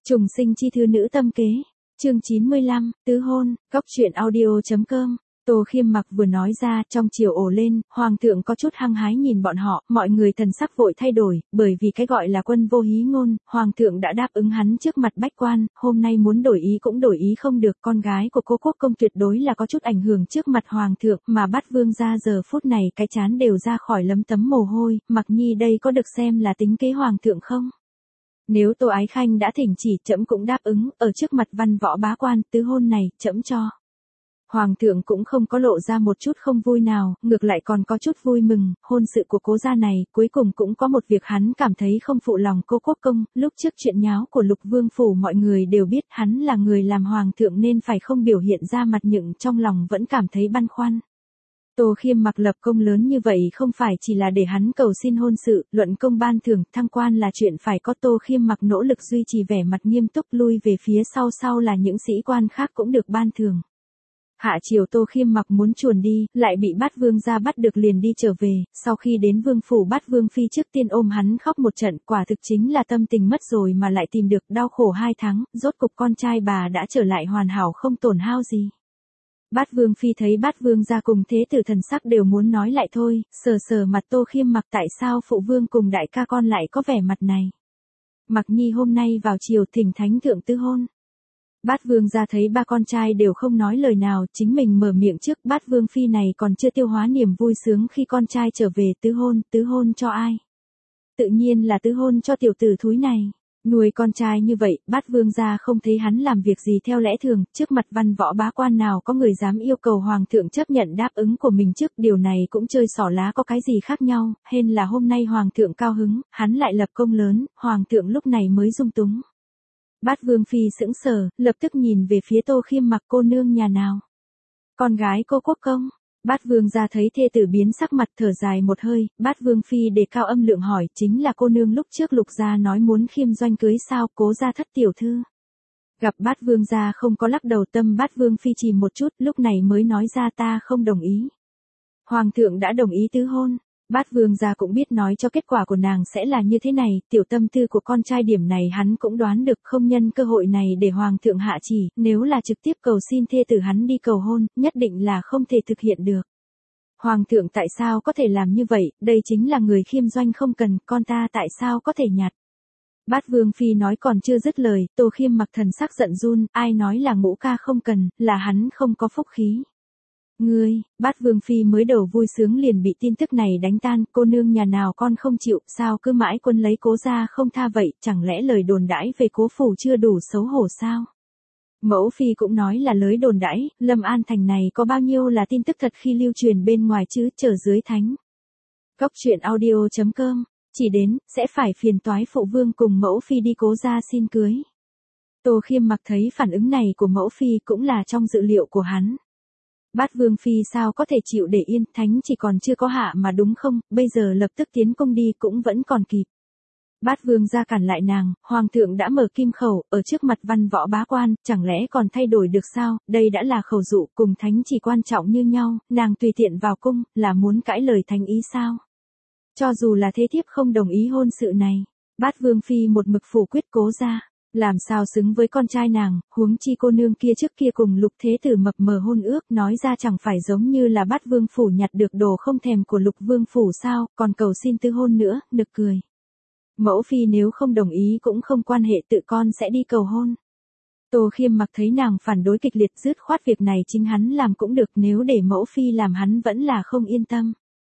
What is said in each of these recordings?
Trùng sinh chi thư nữ tâm kế. Chương 95, tứ hôn, góc truyện audio.com. Tô Khiêm Mặc vừa nói ra, trong chiều ồ lên, hoàng thượng có chút hăng hái nhìn bọn họ, mọi người thần sắc vội thay đổi, bởi vì cái gọi là quân vô hí ngôn, hoàng thượng đã đáp ứng hắn trước mặt bách quan, hôm nay muốn đổi ý cũng đổi ý không được, con gái của cô quốc công tuyệt đối là có chút ảnh hưởng trước mặt hoàng thượng, mà Bát Vương gia giờ phút này cái trán đều ra khỏi lấm tấm mồ hôi, Mặc Nhi đây có được xem là tính kế hoàng thượng không? Nếu Tô Ái Khanh đã thỉnh chỉ, trẫm cũng đáp ứng, ở trước mặt văn võ bá quan, tứ hôn này, trẫm cho. Hoàng thượng cũng không có lộ ra một chút không vui nào, ngược lại còn có chút vui mừng, hôn sự của cố gia này, cuối cùng cũng có một việc hắn cảm thấy không phụ lòng cô quốc công, lúc trước chuyện nháo của Lục Vương phủ mọi người đều biết hắn là người làm hoàng thượng nên phải không biểu hiện ra mặt nhưng trong lòng vẫn cảm thấy băn khoăn. Tô Khiêm Mặc lập công lớn như vậy không phải chỉ là để hắn cầu xin hôn sự, luận công ban thưởng, thăng quan là chuyện phải có. Tô Khiêm Mặc nỗ lực duy trì vẻ mặt nghiêm túc, lui về phía sau là những sĩ quan khác cũng được ban thưởng. Hạ chiều Tô Khiêm Mặc muốn chuồn đi, lại bị Bát Vương gia bắt được liền đi trở về, sau khi đến vương phủ Bát Vương phi trước tiên ôm hắn khóc một trận, quả thực chính là tâm tình mất rồi mà lại tìm được, đau khổ 2 tháng, rốt cục con trai bà đã trở lại hoàn hảo không tổn hao gì. Bát Vương phi thấy Bát Vương gia cùng thế tử thần sắc đều muốn nói lại thôi, sờ mặt Tô Khiêm Mặc, tại sao phụ vương cùng đại ca con lại có vẻ mặt này. Mặc Nhi hôm nay vào chiều thỉnh thánh thượng tứ hôn. Bát Vương gia thấy ba con trai đều không nói lời nào, chính mình mở miệng trước. Bát Vương phi này còn chưa tiêu hóa niềm vui sướng khi con trai trở về. Tứ hôn cho ai? Tự nhiên là tứ hôn cho tiểu tử thúi này. Nuôi con trai như vậy, Bát Vương gia không thấy hắn làm việc gì theo lẽ thường, trước mặt văn võ bá quan nào có người dám yêu cầu hoàng thượng chấp nhận đáp ứng của mình trước, điều này cũng chơi xỏ lá có cái gì khác nhau, hên là hôm nay hoàng thượng cao hứng, hắn lại lập công lớn, hoàng thượng lúc này mới dung túng. Bát Vương phi sững sờ, lập tức nhìn về phía Tô Khiêm Mặc, cô nương nhà nào? Con gái cô quốc công. Bát Vương gia thấy thê tử biến sắc mặt, thở dài một hơi, Bát Vương phi đề cao âm lượng hỏi, chính là cô nương lúc trước Lục gia nói muốn khiêm doanh cưới sao, Cố gia thất tiểu thư. Gặp Bát Vương gia không có lắc đầu, tâm Bát Vương phi chìm một chút, lúc này mới nói ra, ta không đồng ý. Hoàng thượng đã đồng ý tứ hôn. Bát Vương gia cũng biết nói cho kết quả của nàng sẽ là như thế này, tiểu tâm tư của con trai điểm này hắn cũng đoán được, không nhân cơ hội này để hoàng thượng hạ chỉ, nếu là trực tiếp cầu xin thê tử hắn đi cầu hôn, nhất định là không thể thực hiện được. Hoàng thượng tại sao có thể làm như vậy, đây chính là người khiêm doanh không cần, con ta tại sao có thể nhặt. Bát Vương phi nói còn chưa dứt lời, Tô Khiêm Mặc thần sắc giận run, ai nói là Ngũ ca không cần, là hắn không có phúc khí. Ngươi, Bát Vương phi mới đầu vui sướng liền bị tin tức này đánh tan, cô nương nhà nào con không chịu, sao cứ mãi quân lấy Cố gia không tha vậy, chẳng lẽ lời đồn đãi về Cố phủ chưa đủ xấu hổ sao? Mẫu phi cũng nói là lời đồn đãi, Lâm An thành này có bao nhiêu là tin tức thật khi lưu truyền bên ngoài chứ, chờ dưới thánh. Góc truyện audio.com, chỉ đến, sẽ phải phiền toái phụ vương cùng mẫu phi đi Cố gia xin cưới. Tô Khiêm Mặc thấy phản ứng này của mẫu phi cũng là trong dự liệu của hắn. Bát Vương phi sao có thể chịu để yên, thánh chỉ còn chưa có hạ mà đúng không, bây giờ lập tức tiến công đi cũng vẫn còn kịp. Bát Vương gia cản lại nàng, hoàng thượng đã mở kim khẩu, ở trước mặt văn võ bá quan, chẳng lẽ còn thay đổi được sao, đây đã là khẩu dụ, cùng thánh chỉ quan trọng như nhau, nàng tùy tiện vào cung, là muốn cãi lời thánh ý sao? Cho dù là thế thiếp không đồng ý hôn sự này, Bát Vương phi một mực phủ quyết Cố gia. Làm sao xứng với con trai nàng, huống chi cô nương kia trước kia cùng Lục thế tử mập mờ hôn ước, nói ra chẳng phải giống như là Bát Vương phủ nhặt được đồ không thèm của Lục Vương phủ sao, còn cầu xin tứ hôn nữa, nực cười. Mẫu phi nếu không đồng ý cũng không quan hệ, tự con sẽ đi cầu hôn. Tô Khiêm Mặc thấy nàng phản đối kịch liệt, dứt khoát việc này chính hắn làm cũng được, nếu để mẫu phi làm hắn vẫn là không yên tâm.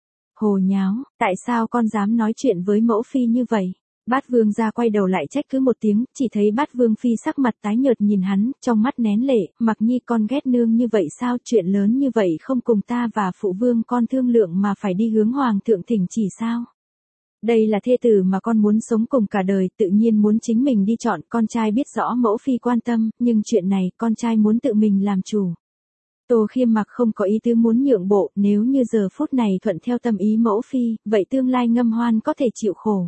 Hồ nháo, tại sao con dám nói chuyện với mẫu phi như vậy? Bát Vương gia quay đầu lại trách cứ một tiếng, chỉ thấy Bát Vương phi sắc mặt tái nhợt nhìn hắn, trong mắt nén lệ, Mặc Nhi con ghét nương như vậy sao, chuyện lớn như vậy không cùng ta và phụ vương con thương lượng mà phải đi hướng hoàng thượng thỉnh chỉ sao? Đây là thê tử mà con muốn sống cùng cả đời, tự nhiên muốn chính mình đi chọn, con trai biết rõ mẫu phi quan tâm, nhưng chuyện này con trai muốn tự mình làm chủ. Tô Khiêm Mặc không có ý tứ muốn nhượng bộ, nếu như giờ phút này thuận theo tâm ý mẫu phi, vậy tương lai ngâm hoan có thể chịu khổ.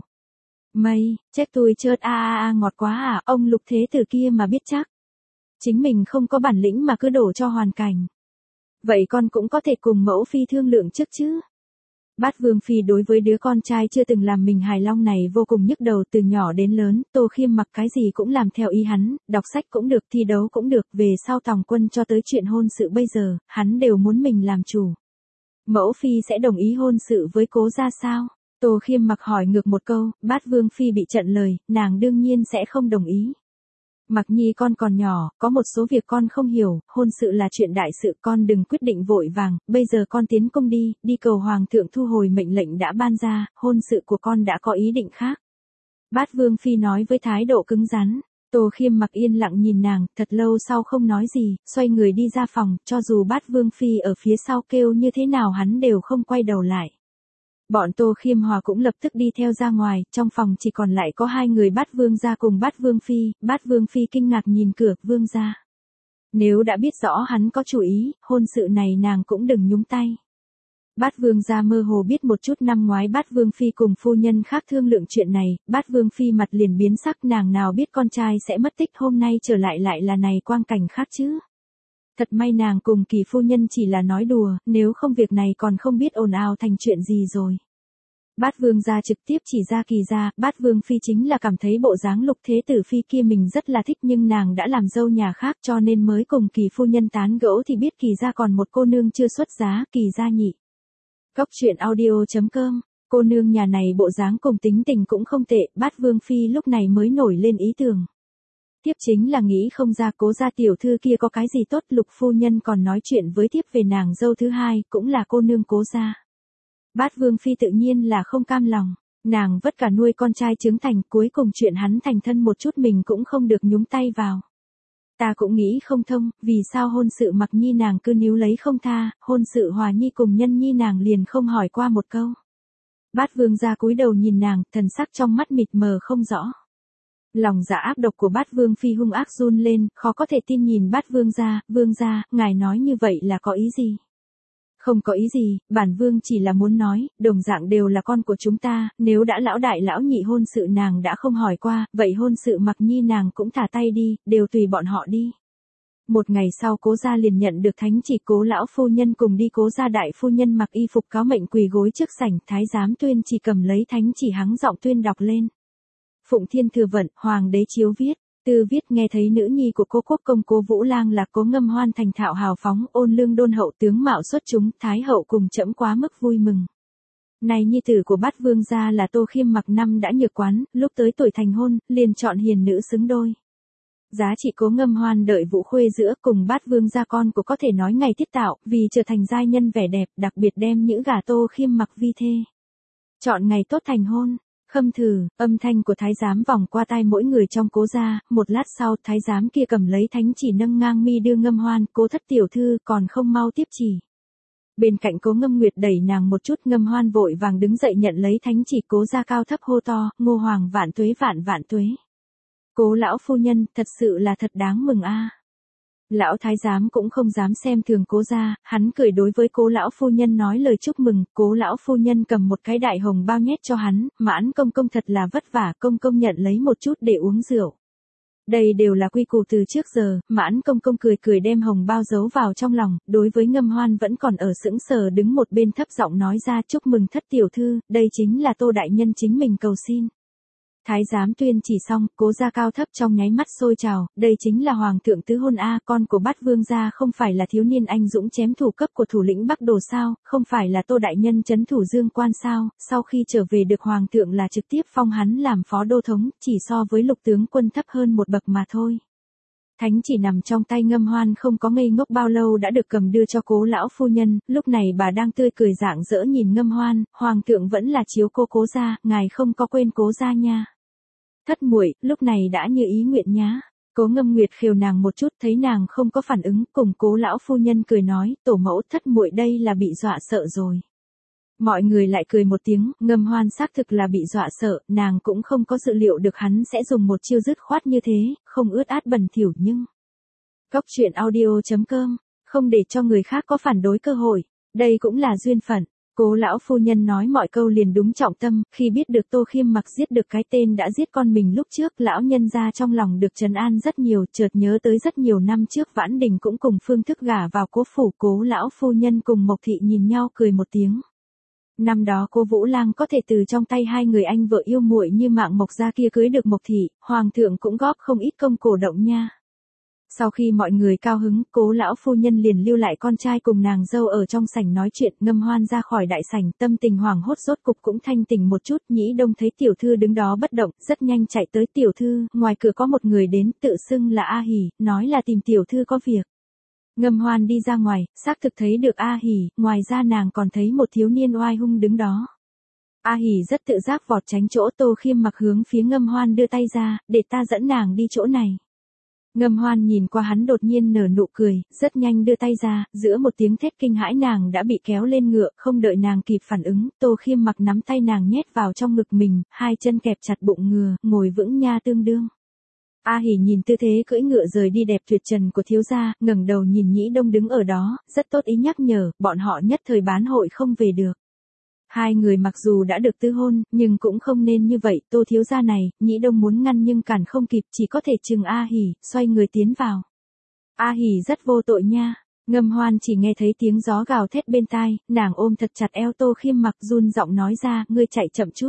Mây, chết tôi chợt ngọt quá à, ông Lục thế tử kia mà biết chắc. Chính mình không có bản lĩnh mà cứ đổ cho hoàn cảnh. Vậy con cũng có thể cùng mẫu phi thương lượng trước chứ. Bát Vương Phi đối với đứa con trai chưa từng làm mình hài lòng này vô cùng nhức đầu, từ nhỏ đến lớn, Tô Khiêm mặc cái gì cũng làm theo ý hắn, đọc sách cũng được, thi đấu cũng được, về sau tòng quân cho tới chuyện hôn sự bây giờ, hắn đều muốn mình làm chủ. Mẫu Phi sẽ đồng ý hôn sự với Cố gia sao? Tô Khiêm mặc hỏi ngược một câu, Bát Vương Phi bị chặn lời, nàng đương nhiên sẽ không đồng ý. Mặc Nhi con còn nhỏ, có một số việc con không hiểu, hôn sự là chuyện đại sự, con đừng quyết định vội vàng, bây giờ con tiến công đi cầu hoàng thượng thu hồi mệnh lệnh đã ban ra, hôn sự của con đã có ý định khác. Bát Vương Phi nói với thái độ cứng rắn. Tô Khiêm mặc yên lặng nhìn nàng, thật lâu sau không nói gì, xoay người đi ra phòng, cho dù Bát Vương Phi ở phía sau kêu như thế nào hắn đều không quay đầu lại. Bọn Tô Khiêm Hòa cũng lập tức đi theo ra ngoài, trong phòng chỉ còn lại có hai người Bát Vương gia cùng Bát Vương Phi, Bát Vương Phi kinh ngạc nhìn cửa Vương gia. Nếu đã biết rõ hắn có chủ ý, hôn sự này nàng cũng đừng nhúng tay. Bát Vương gia mơ hồ biết một chút, năm ngoái Bát Vương Phi cùng phu nhân khác thương lượng chuyện này, Bát Vương Phi mặt liền biến sắc, nàng nào biết con trai sẽ mất tích, hôm nay trở lại là này quang cảnh khác chứ. Thật may nàng cùng Kỳ phu nhân chỉ là nói đùa, nếu không việc này còn không biết ồn ào thành chuyện gì rồi. Bát Vương gia trực tiếp chỉ ra Kỳ gia, Bát Vương Phi chính là cảm thấy bộ dáng Lục Thế Tử Phi kia mình rất là thích, nhưng nàng đã làm dâu nhà khác cho nên mới cùng Kỳ phu nhân tán gẫu thì biết Kỳ gia còn một cô nương chưa xuất giá, Kỳ gia nhị. Góc truyện audio.com, cô nương nhà này bộ dáng cùng tính tình cũng không tệ, Bát Vương Phi lúc này mới nổi lên ý tưởng. Tiếp chính là nghĩ không ra Cố gia tiểu thư kia có cái gì tốt, Lục phu nhân còn nói chuyện với tiếp về nàng dâu thứ hai, cũng là cô nương Cố gia. Bát Vương Phi tự nhiên là không cam lòng, nàng vất cả nuôi con trai trưởng thành, cuối cùng chuyện hắn thành thân một chút mình cũng không được nhúng tay vào. Ta cũng nghĩ không thông, vì sao hôn sự Mặc Nhi nàng cứ níu lấy không tha, hôn sự Hòa Nhi cùng Nhân Nhi nàng liền không hỏi qua một câu. Bát Vương gia cúi đầu nhìn nàng, thần sắc trong mắt mịt mờ không rõ. Lòng dạ ác độc của Bát Vương Phi hung ác run lên, khó có thể tin nhìn Bát Vương gia, ngài nói như vậy là có ý gì? Không có ý gì, bản vương chỉ là muốn nói, đồng dạng đều là con của chúng ta, nếu đã lão đại lão nhị hôn sự nàng đã không hỏi qua, vậy hôn sự Mặc Nhi nàng cũng thả tay đi, đều tùy bọn họ đi. Một ngày sau Cố gia liền nhận được thánh chỉ, Cố lão phu nhân cùng đi, Cố gia đại phu nhân mặc y phục cáo mệnh quỳ gối trước sảnh, thái giám Tuyên chỉ cầm lấy thánh chỉ hắng giọng tuyên đọc lên. Phụng Thiên Thừa Vận, Hoàng đế chiếu viết. Tư viết nghe thấy nữ nhi của Cố quốc công Cố Vũ Lang là Cố Ngâm Hoan thành thạo hào phóng, ôn lương đôn hậu, tướng mạo xuất chúng, thái hậu cùng trẫm quá mức vui mừng. Này nhi tử của Bát Vương gia là Tô Khiêm mặc năm đã nhược quán, lúc tới tuổi thành hôn, liền chọn hiền nữ xứng đôi. Giá trị Cố Ngâm Hoan đợi Vũ Khuê giữa cùng Bát Vương gia con của có thể nói ngày tiết tạo, vì trở thành giai nhân vẻ đẹp, đặc biệt đem những gả Tô Khiêm mặc vi thê. Chọn ngày tốt thành hôn. Khâm thử, âm thanh của thái giám vòng qua tai mỗi người trong Cố gia, một lát sau thái giám kia cầm lấy thánh chỉ nâng ngang mi đưa Ngâm Hoan, Cố thất tiểu thư còn không mau tiếp chỉ. Bên cạnh Cố Ngâm Nguyệt đẩy nàng một chút, Ngâm Hoan vội vàng đứng dậy nhận lấy thánh chỉ, Cố gia cao thấp hô to, Ngô Hoàng vạn tuế vạn tuế. Cố lão phu nhân, thật sự là thật đáng mừng a. Lão thái giám cũng không dám xem thường Cố gia, hắn cười đối với Cố lão phu nhân nói lời chúc mừng, Cố lão phu nhân cầm một cái đại hồng bao nhét cho hắn, Mãn công công thật là vất vả, công công nhận lấy một chút để uống rượu. Đây đều là quy củ từ trước giờ, Mãn công công cười đem hồng bao giấu vào trong lòng, đối với Ngâm Hoan vẫn còn ở sững sờ đứng một bên thấp giọng nói ra, chúc mừng thất tiểu thư, đây chính là Tô đại nhân chính mình cầu xin. Thái giám Tuyên chỉ xong, Cố gia cao thấp trong nháy mắt sôi trào, đây chính là hoàng thượng tứ hôn a, con của Bát Vương gia không phải là thiếu niên anh dũng chém thủ cấp của thủ lĩnh Bắc Đồ sao, không phải là Tô đại nhân trấn thủ Dương Quan sao, sau khi trở về được hoàng thượng là trực tiếp phong hắn làm phó đô thống, chỉ so với Lục tướng quân thấp hơn một bậc mà thôi. Thánh chỉ nằm trong tay Ngâm Hoan không có ngây ngốc bao lâu đã được cầm đưa cho Cố lão phu nhân, lúc này bà đang tươi cười rạng rỡ nhìn Ngâm Hoan, hoàng thượng vẫn là chiếu Cố gia, ngài không có quên Cố gia nha. Thất muội, lúc này đã như ý nguyện nhá. Cố Ngâm Nguyệt khều nàng một chút, thấy nàng không có phản ứng, cùng Cố lão phu nhân cười nói, tổ mẫu, thất muội đây là bị dọa sợ rồi. Mọi người lại cười một tiếng, Ngâm Hoan xác thực là bị dọa sợ, nàng cũng không có dự liệu được hắn sẽ dùng một chiêu dứt khoát như thế, không ướt át bẩn thỉu nhưng. Góc truyện audio.com, không để cho người khác có phản đối cơ hội, đây cũng là duyên phận. Cố lão phu nhân nói mọi câu liền đúng trọng tâm, khi biết được Tô Khiêm mặc giết được cái tên đã giết con mình lúc trước, lão nhân gia trong lòng được trấn an rất nhiều, chợt nhớ tới rất nhiều năm trước Vãn Đình cũng cùng phương thức gả vào Cố phủ, Cố lão phu nhân cùng Mộc thị nhìn nhau cười một tiếng. Năm đó cô Vũ Lang có thể từ trong tay hai người anh vợ yêu muội như Mạng Mộc gia kia cưới được Mộc thị, hoàng thượng cũng góp không ít công cổ động nha. Sau khi mọi người cao hứng, Cố lão phu nhân liền lưu lại con trai cùng nàng dâu ở trong sảnh nói chuyện. Ngâm Hoan ra khỏi đại sảnh, tâm tình hoảng hốt rốt cục cũng thanh tỉnh một chút. Nhĩ Đông thấy tiểu thư đứng đó bất động, rất nhanh chạy tới. Tiểu thư, ngoài cửa có một người đến, tự xưng là A Hỉ, nói là tìm tiểu thư có việc. Ngâm Hoan đi ra ngoài, xác thực thấy được A Hỉ, ngoài ra nàng còn thấy một thiếu niên oai hung đứng đó. A Hỉ rất tự giác vọt tránh chỗ. Tô Khiêm Mặc hướng phía Ngâm Hoan đưa tay ra, để ta dẫn nàng đi chỗ này. Ngâm Hoan nhìn qua hắn đột nhiên nở nụ cười, rất nhanh đưa tay ra, giữa một tiếng thét kinh hãi nàng đã bị kéo lên ngựa, không đợi nàng kịp phản ứng, Tô Khiêm Mặc nắm tay nàng nhét vào trong ngực mình, hai chân kẹp chặt bụng ngựa, ngồi vững nha tương đương. A Hỉ nhìn tư thế cưỡi ngựa rời đi đẹp tuyệt trần của thiếu gia, ngẩng đầu nhìn Nhĩ Đông đứng ở đó, rất tốt ý nhắc nhở, bọn họ nhất thời bán hội không về được. Hai người mặc dù đã được tư hôn, nhưng cũng không nên như vậy. Tô thiếu gia này, Nhĩ Đông muốn ngăn nhưng cản không kịp, chỉ có thể chừng A Hỉ, xoay người tiến vào. A Hỉ rất vô tội nha. Ngâm Hoan chỉ nghe thấy tiếng gió gào thét bên tai, nàng ôm thật chặt eo Tô Khiêm Mặc, run giọng nói ra, ngươi chạy chậm chút.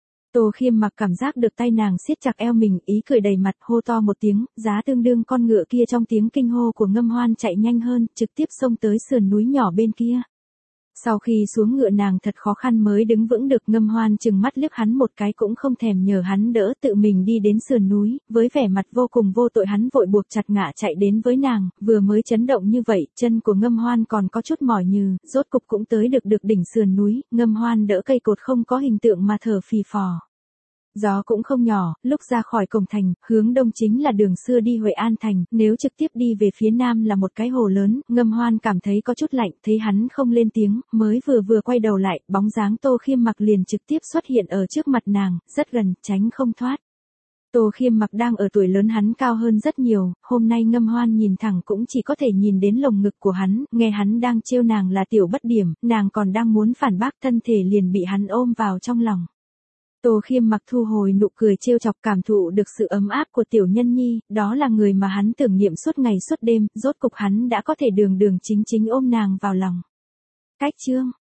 Tô Khiêm Mặc cảm giác được tay nàng siết chặt eo mình, ý cười đầy mặt, hô to một tiếng, giá tương đương con ngựa kia trong tiếng kinh hô của Ngâm Hoan chạy nhanh hơn, trực tiếp xông tới sườn núi nhỏ bên kia. Sau khi xuống ngựa nàng thật khó khăn mới đứng vững được. Ngâm Hoan chừng mắt liếc hắn một cái cũng không thèm nhờ hắn đỡ, tự mình đi đến sườn núi, với vẻ mặt vô cùng vô tội hắn vội buộc chặt ngã chạy đến với nàng, vừa mới chấn động như vậy, chân của Ngâm Hoan còn có chút mỏi nhừ, rốt cục cũng tới được đỉnh sườn núi. Ngâm Hoan đỡ cây cột không có hình tượng mà thở phì phò. Gió cũng không nhỏ, lúc ra khỏi cổng thành, hướng đông chính là đường xưa đi Huệ An thành, nếu trực tiếp đi về phía nam là một cái hồ lớn. Ngâm Hoan cảm thấy có chút lạnh, thấy hắn không lên tiếng, mới vừa quay đầu lại, bóng dáng Tô Khiêm Mặc liền trực tiếp xuất hiện ở trước mặt nàng, rất gần, tránh không thoát. Tô Khiêm Mặc đang ở tuổi lớn hắn cao hơn rất nhiều, hôm nay Ngâm Hoan nhìn thẳng cũng chỉ có thể nhìn đến lồng ngực của hắn, nghe hắn đang trêu nàng là tiểu bất điểm, nàng còn đang muốn phản bác, thân thể liền bị hắn ôm vào trong lòng. Tô Khiêm Mặc thu hồi nụ cười trêu chọc, cảm thụ được sự ấm áp của tiểu nhân nhi, đó là người mà hắn tưởng niệm suốt ngày suốt đêm, rốt cục hắn đã có thể đường chính ôm nàng vào lòng. Cách chương